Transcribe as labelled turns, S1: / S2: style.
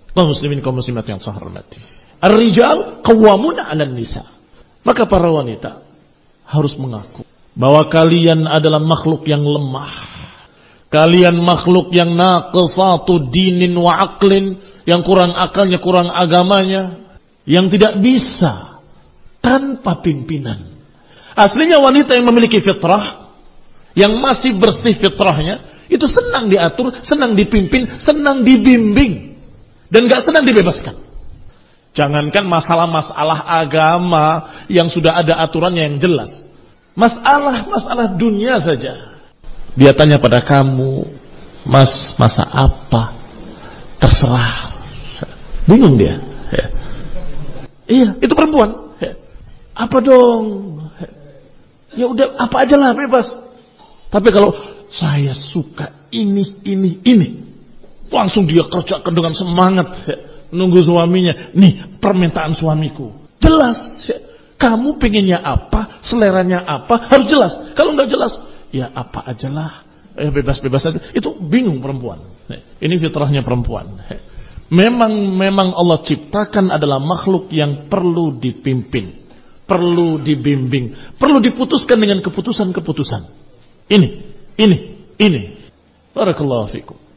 S1: Kaum muslimin, kaum muslimat yang saya hormati. Ar-rijal qawwamuna 'alan nisa. Maka para wanita harus mengaku bahwa kalian adalah makhluk yang lemah. Kalian makhluk yang naqisatu dinin wa aqlin, yang kurang akalnya, kurang agamanya, yang tidak bisa tanpa pimpinan. Aslinya wanita yang memiliki fitrah, yang masih bersih fitrahnya, itu senang diatur, senang dipimpin, senang dibimbing, dan gak senang dibebaskan. Jangankan masalah-masalah agama yang sudah ada aturannya yang jelas, masalah dunia saja. Dia tanya pada kamu, mas, masa apa? Terserah. Bingung dia. Iya, itu perempuan. Apa dong? Ya udah, apa aja lah, bebas. Tapi kalau saya suka ini, langsung dia kerjakan dengan semangat. Nunggu suaminya. Nih, permintaan suamiku. Jelas. Kamu pengennya apa, seleranya apa, harus jelas. Kalau nggak jelas, ya apa aja lah. Bebas-bebas aja. Itu bingung perempuan. Ini fitrahnya perempuan. Memang Allah ciptakan adalah makhluk yang perlu dipimpin, perlu dibimbing, perlu diputuskan dengan keputusan-keputusan. Ini. Barakallahu fikum.